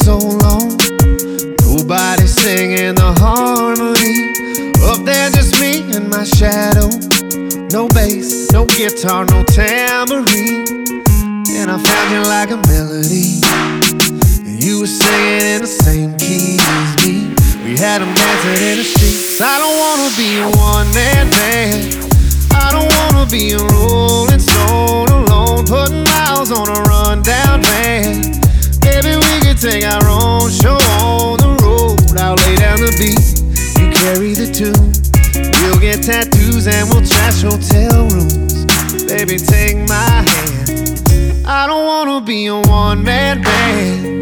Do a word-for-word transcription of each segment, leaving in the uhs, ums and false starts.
so long. Nobody singing the harmony. Up there just me and my shadow. No bass, no guitar, no tambourine. And I found you like a melody, and you were singing in the same key as me. We had them dancing in the streets. I don't wanna be a one-man band. I don't wanna be a rolling stone alone, putting miles on a rundown van. Maybe we could take our own show on the road. I'll lay down the beat, you carry the tune. We'll get tattoos and we'll trash hotel rooms. Baby, take my hand. I don't wanna be a one-man band.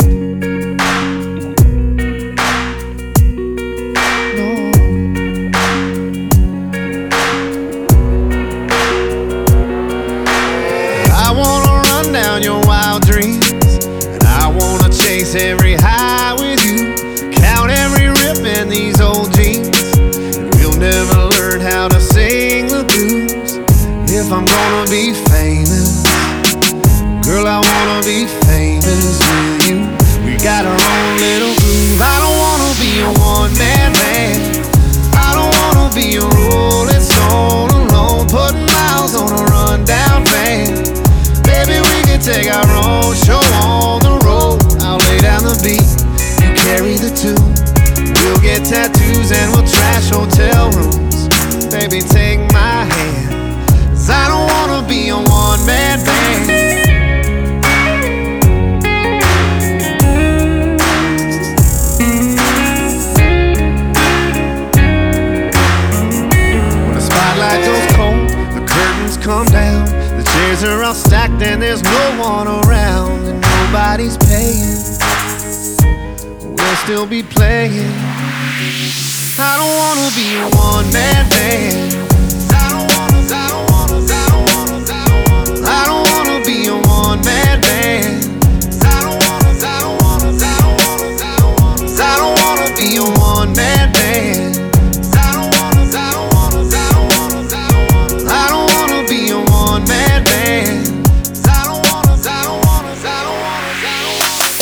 No. I wanna run down your wild dreams, and I wanna chase every high with you. Count every rip in these old jeans, and we'll never learn how to sing the blues. If I'm gonna be famous, girl, I wanna be famous with you. We got our own little groove. I don't wanna be a one-man band. I don't wanna be a rolling stone alone, putting miles on a rundown van. Baby, we can take our own show on the road. I'll lay down the beat, you carry the tune. We'll get tattoos and we'll trash hotel rooms. Baby, take my hand, 'cause I don't wanna be a one-man band. Come down, the chairs are all stacked and there's no one around, and nobody's paying. We'll still be playing. I don't wanna be a one-man band. I don't wanna, I don't wanna, I don't wanna, I don't wanna, I don't wanna be a one-man band. I don't wanna, I don't wanna, I don't wanna, I don't wanna, I don't wanna be a one-man band. One-man band. I don't wanna, I don't wanna, I don't wanna, I don't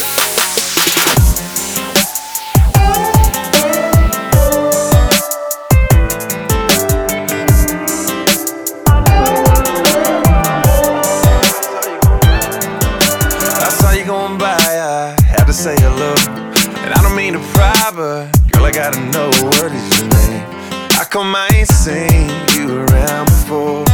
I saw you going by, I had to say hello. And I don't mean to pry, but girl, I gotta know, what is your name? How come I ain't seen you around before?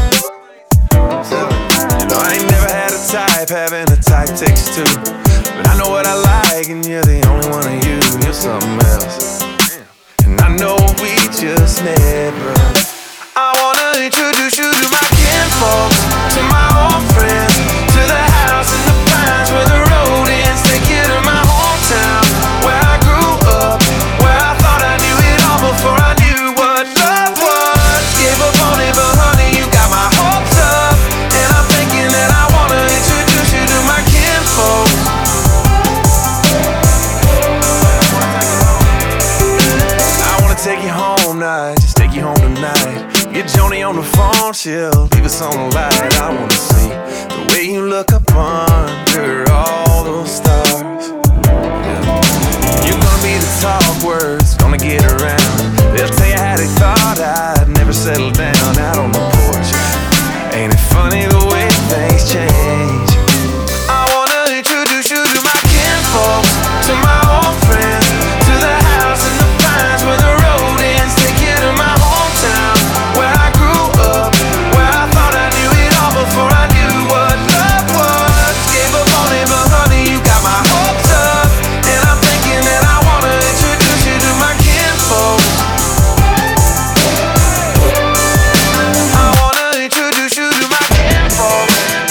You know, I ain't never had a type, having a type takes two. But I know what I like, and you're the only one of you. You're something else, and I know we just never. I wanna introduce you to my kinfolk, to my old friends, to the house in the pines where the road ends. Take you to my hometown, where I grew up, where I thought I knew it all before I knew what love was. Gave up on it, but honey, you got my hopes up. That I wanna introduce you to my kinfolk. I wanna take you home now, just take you home tonight. Get Joni on the phone, she'll leave us on the light. I wanna see the way you look up under all those stars. You're gonna be the talk words, gonna get around. They'll tell you how they thought I'd never settle down out on the porch. Ain't it funny the way things change? I wanna introduce you to my kinfolk, to my old friends, to the house in the pines where the road ends. Take you to my hometown, where I grew up, where I thought I knew it all before I knew what love was. Gave up on it, but honey, you got my hopes up. And I'm thinking that I wanna introduce you to my kinfolk. I wanna introduce you to my kinfolk.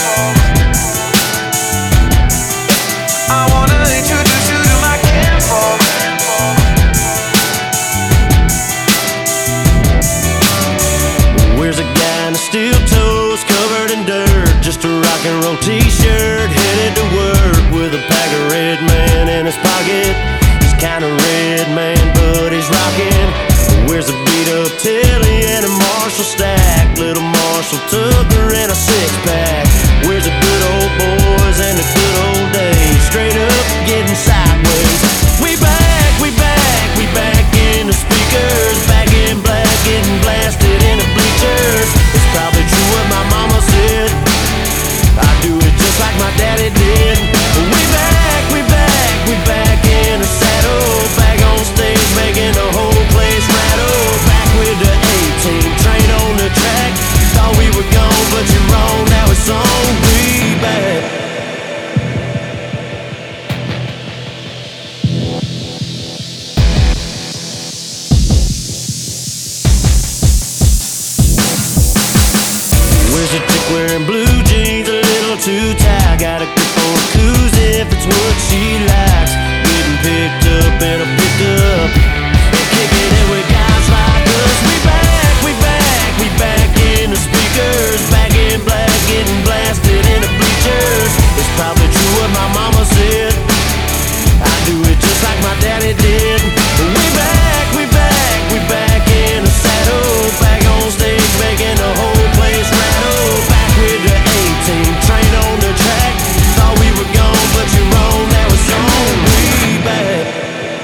I wanna introduce you to my kinfolk. Where's a guy in the steel toes covered in dirt? Just a rock and roll t-shirt, headed to work with a pack of Red Man in his pocket. He's kinda red, man, but he's rockin'. Where's a beat up Tilly and a Marshall stack? Little Marshall Tucker and a six pack. Where's the good old boys and the good old days? Straight up getting sideways. Where's the chick wearing blue jeans, a little too tight? Got a grip on a koozie if it's what she likes. Getting picked up and a picked up, and kicking it with guys like us. We back, we back, we back in the speakers, back in black, getting blasted in the bleachers. It's probably true what my mama said, I do it just like my daddy did. We back, we back, we back in the saddle, back on stage making the whole place rattle. Back with the A-team, train on the track. Thought we were gone, but you're wrong, that was on. We back.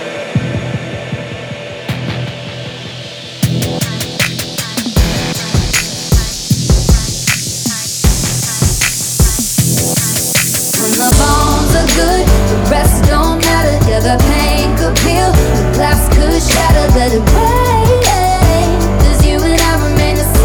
When the bones are good, the rest don't matter. Yeah, the pain could peel, the glass could shatter. Let it rain, 'cause you and I remain the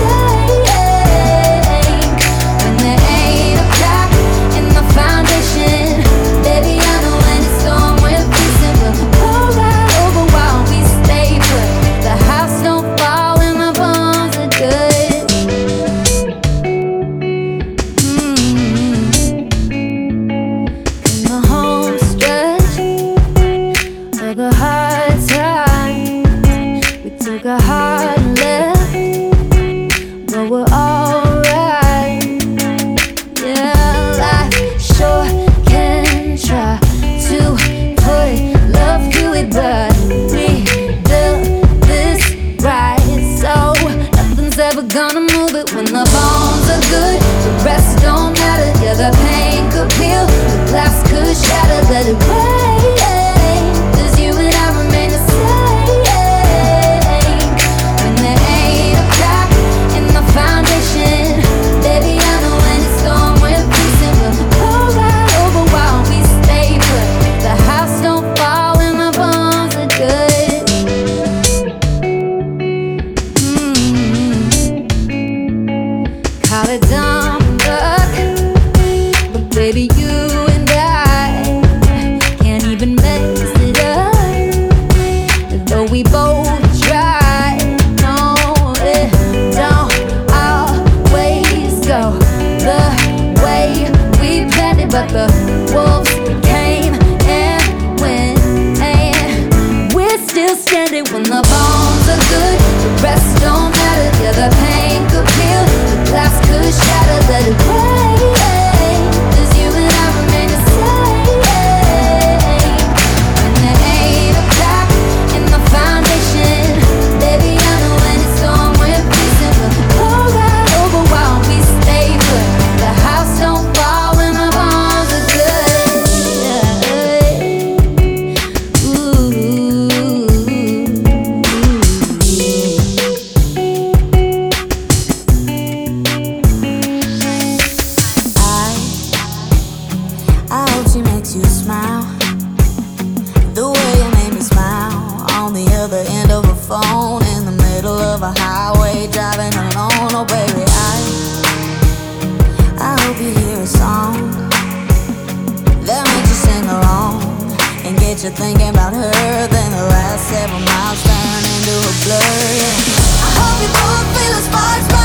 same. When there ain't a crack in the foundation, baby, I know when it's storm we're peacing. We'll roll right over while we stay put. The house don't fall and the bones are good. The home stretch took a hard time. We took a hard left, but we're alright. Yeah, life sure can try to put love through it, but we built this right, so nothing's ever gonna move it. When the bones are good, the rest don't matter. Yeah, the pain could peel, the glass could shatter. Let it rain, 'cause you and I remain the same. When there ain't a crack in the foundation, baby, I know when it's storm we're peacing. We'll roll right over while we stay put. The house don't fall and the bones are good. Mm. Call it dumb luck, but baby, you and I can't even mess it up. Though we both try, no, it don't always go the way we planned it. But the wolves came and went, and we're still standing. When the bones are good, the rest don't matter. Yeah, the pain could peel, the glass could shatter. Let it rain, 'cause you and I remain the same. When there ain't a crack in the foundation, baby, I know when it's storm we're peacing. We'll roll right over while we stay put. The house don't fall and the bones are good. Yeah. Ooh. I, I hope she makes you smile the way you made me smile on the other end of a phone in the middle of a highway driving alone. Oh baby, I I hope you hear a song that makes you sing along and get you thinking about her. Then the last seven miles turn into a blur. I hope you both feel the sparks.